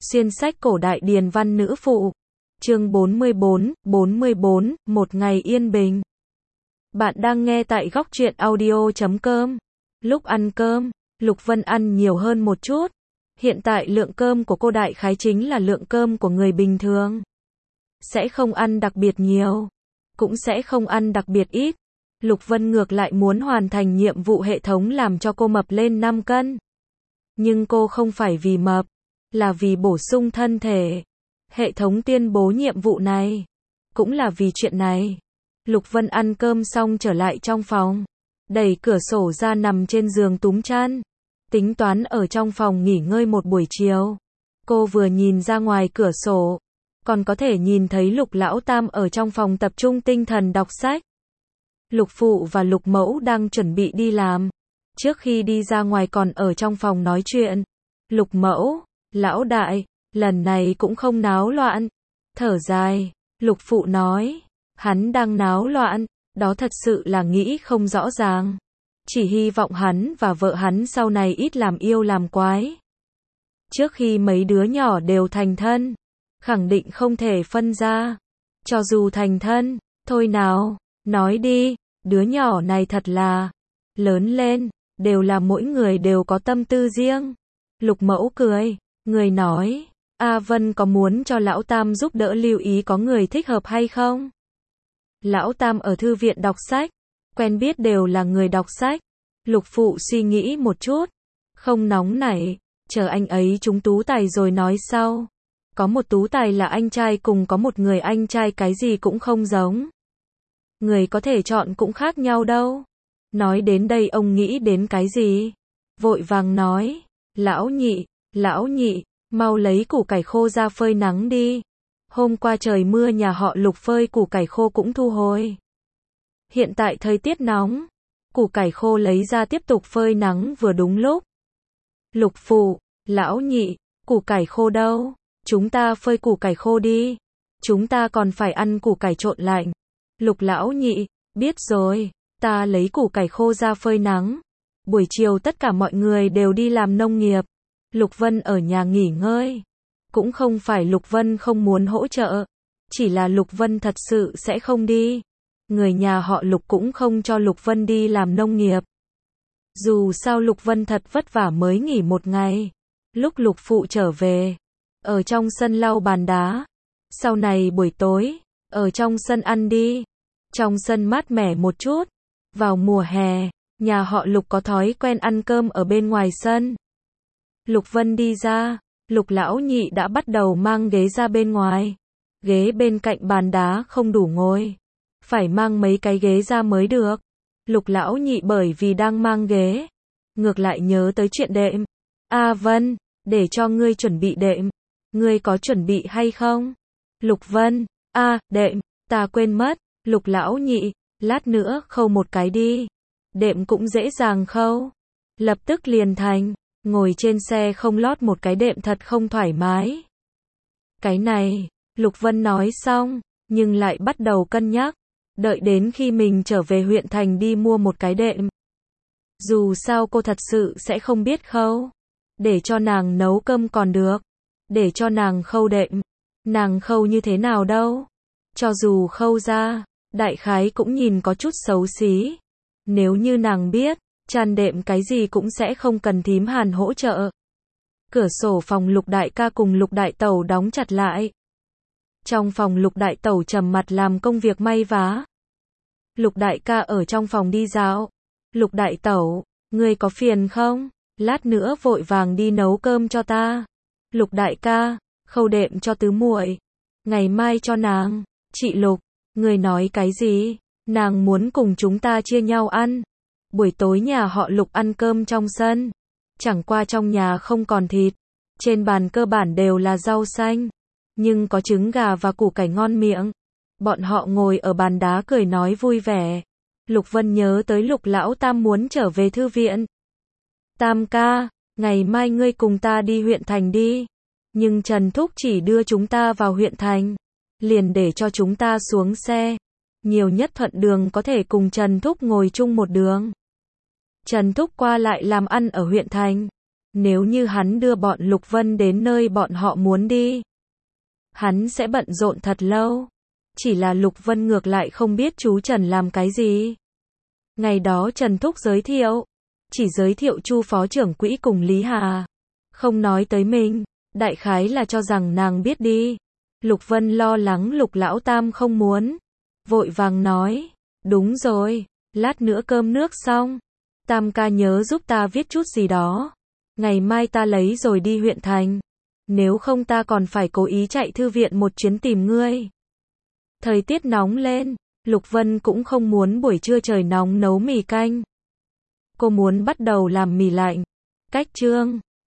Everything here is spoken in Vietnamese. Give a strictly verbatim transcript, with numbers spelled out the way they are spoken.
Xuyên sách cổ đại điền văn nữ phụ. Chương bốn mươi bốn, bốn mươi bốn, một ngày yên bình. Bạn đang nghe tại góc truyện audio chấm com. Lúc ăn cơm, Lục Vân ăn nhiều hơn một chút. Hiện tại lượng cơm của cô đại khái chính là lượng cơm của người bình thường. Sẽ không ăn đặc biệt nhiều, cũng sẽ không ăn đặc biệt ít. Lục Vân ngược lại muốn hoàn thành nhiệm vụ hệ thống làm cho cô mập lên năm cân. Nhưng cô không phải vì mập, là vì bổ sung thân thể. Hệ thống tuyên bố nhiệm vụ này, cũng là vì chuyện này. Lục Vân ăn cơm xong trở lại trong phòng, đẩy cửa sổ ra nằm trên giường túm chăn, tính toán ở trong phòng nghỉ ngơi một buổi chiều. Cô vừa nhìn ra ngoài cửa sổ, còn có thể nhìn thấy Lục Lão Tam ở trong phòng tập trung tinh thần đọc sách. Lục Phụ và Lục Mẫu đang chuẩn bị đi làm. Trước khi đi ra ngoài còn ở trong phòng nói chuyện. Lục Mẫu, Lão Đại, lần này cũng không náo loạn. Thở dài, Lục Phụ nói, hắn đang náo loạn, đó thật sự là nghĩ không rõ ràng. Chỉ hy vọng hắn và vợ hắn sau này ít làm yêu làm quái. Trước khi mấy đứa nhỏ đều thành thân, khẳng định không thể phân ra. Cho dù thành thân, thôi nào, nói đi, đứa nhỏ này thật là lớn lên, đều là mỗi người đều có tâm tư riêng. Lục Mẫu cười, người nói, A Vân có muốn cho Lão Tam giúp đỡ lưu ý có người thích hợp hay không? Lão Tam ở thư viện đọc sách, quen biết đều là người đọc sách. Lục Phụ suy nghĩ một chút, không nóng nảy, chờ anh ấy trúng tú tài rồi nói sau. Có một tú tài là anh trai cùng có một người anh trai cái gì cũng không giống. Người có thể chọn cũng khác nhau đâu. Nói đến đây ông nghĩ đến cái gì? Vội vàng nói, lão nhị, lão nhị, mau lấy củ cải khô ra phơi nắng đi. Hôm qua trời mưa nhà họ Lục phơi củ cải khô cũng thu hồi. Hiện tại thời tiết nóng, củ cải khô lấy ra tiếp tục phơi nắng vừa đúng lúc. Lục Phụ, lão nhị, củ cải khô đâu? Chúng ta phơi củ cải khô đi. Chúng ta còn phải ăn củ cải trộn lạnh. Lục lão nhị, biết rồi, ta lấy củ cải khô ra phơi nắng. Buổi chiều tất cả mọi người đều đi làm nông nghiệp. Lục Vân ở nhà nghỉ ngơi. Cũng không phải Lục Vân không muốn hỗ trợ, chỉ là Lục Vân thật sự sẽ không đi. Người nhà họ Lục cũng không cho Lục Vân đi làm nông nghiệp. Dù sao Lục Vân thật vất vả mới nghỉ một ngày. Lúc Lục Phụ trở về, ở trong sân lau bàn đá. Sau này buổi tối, ở trong sân ăn đi. Trong sân mát mẻ một chút. Vào mùa hè, nhà họ Lục có thói quen ăn cơm ở bên ngoài sân. Lục Vân đi ra, Lục lão nhị đã bắt đầu mang ghế ra bên ngoài. Ghế bên cạnh bàn đá không đủ ngồi, phải mang mấy cái ghế ra mới được. Lục lão nhị bởi vì đang mang ghế, ngược lại nhớ tới chuyện đệm. A Vân, để cho ngươi chuẩn bị đệm. Ngươi có chuẩn bị hay không? Lục Vân, a, đệm, ta quên mất. Lục lão nhị, lát nữa khâu một cái đi. Đệm cũng dễ dàng khâu. Lập tức liền thành. Ngồi trên xe không lót một cái đệm thật không thoải mái. Cái này, Lục Vân nói xong, nhưng lại bắt đầu cân nhắc. Đợi đến khi mình trở về huyện thành đi mua một cái đệm. Dù sao cô thật sự sẽ không biết khâu. Để cho nàng nấu cơm còn được. Để cho nàng khâu đệm. Nàng khâu như thế nào đâu. Cho dù khâu ra, đại khái cũng nhìn có chút xấu xí. Nếu như nàng biết, chăn đệm cái gì cũng sẽ không cần thím Hàn hỗ trợ. Cửa sổ phòng Lục đại ca cùng Lục đại tẩu đóng chặt lại. Trong phòng Lục đại tẩu trầm mặt làm công việc may vá. Lục đại ca ở trong phòng đi dạo. Lục đại tẩu, ngươi có phiền không? Lát nữa vội vàng đi nấu cơm cho ta. Lục đại ca, khâu đệm cho tứ muội. Ngày mai cho nàng. Chị Lục, ngươi nói cái gì? Nàng muốn cùng chúng ta chia nhau ăn. Buổi tối nhà họ Lục ăn cơm trong sân. Chẳng qua trong nhà không còn thịt. Trên bàn cơ bản đều là rau xanh. Nhưng có trứng gà và củ cải ngon miệng. Bọn họ ngồi ở bàn đá cười nói vui vẻ. Lục Vân nhớ tới Lục Lão Tam muốn trở về thư viện. Tam ca, ngày mai ngươi cùng ta đi huyện thành đi. Nhưng Trần Thúc chỉ đưa chúng ta vào huyện thành. Liền để cho chúng ta xuống xe. Nhiều nhất thuận đường có thể cùng Trần Thúc ngồi chung một đường. Trần Thúc qua lại làm ăn ở huyện thành. Nếu như hắn đưa bọn Lục Vân đến nơi bọn họ muốn đi, hắn sẽ bận rộn thật lâu. Chỉ là Lục Vân ngược lại không biết chú Trần làm cái gì. Ngày đó Trần Thúc giới thiệu, chỉ giới thiệu Chu phó trưởng quỹ cùng Lý Hà, không nói tới mình, đại khái là cho rằng nàng biết đi. Lục Vân lo lắng Lục lão tam không muốn, vội vàng nói, đúng rồi, lát nữa cơm nước xong, Tam ca nhớ giúp ta viết chút gì đó, ngày mai ta lấy rồi đi huyện thành, nếu không ta còn phải cố ý chạy thư viện một chuyến tìm ngươi. Thời tiết nóng lên, Lục Vân cũng không muốn buổi trưa trời nóng nấu mì canh. Cô muốn bắt đầu làm mì lạnh. Cách chương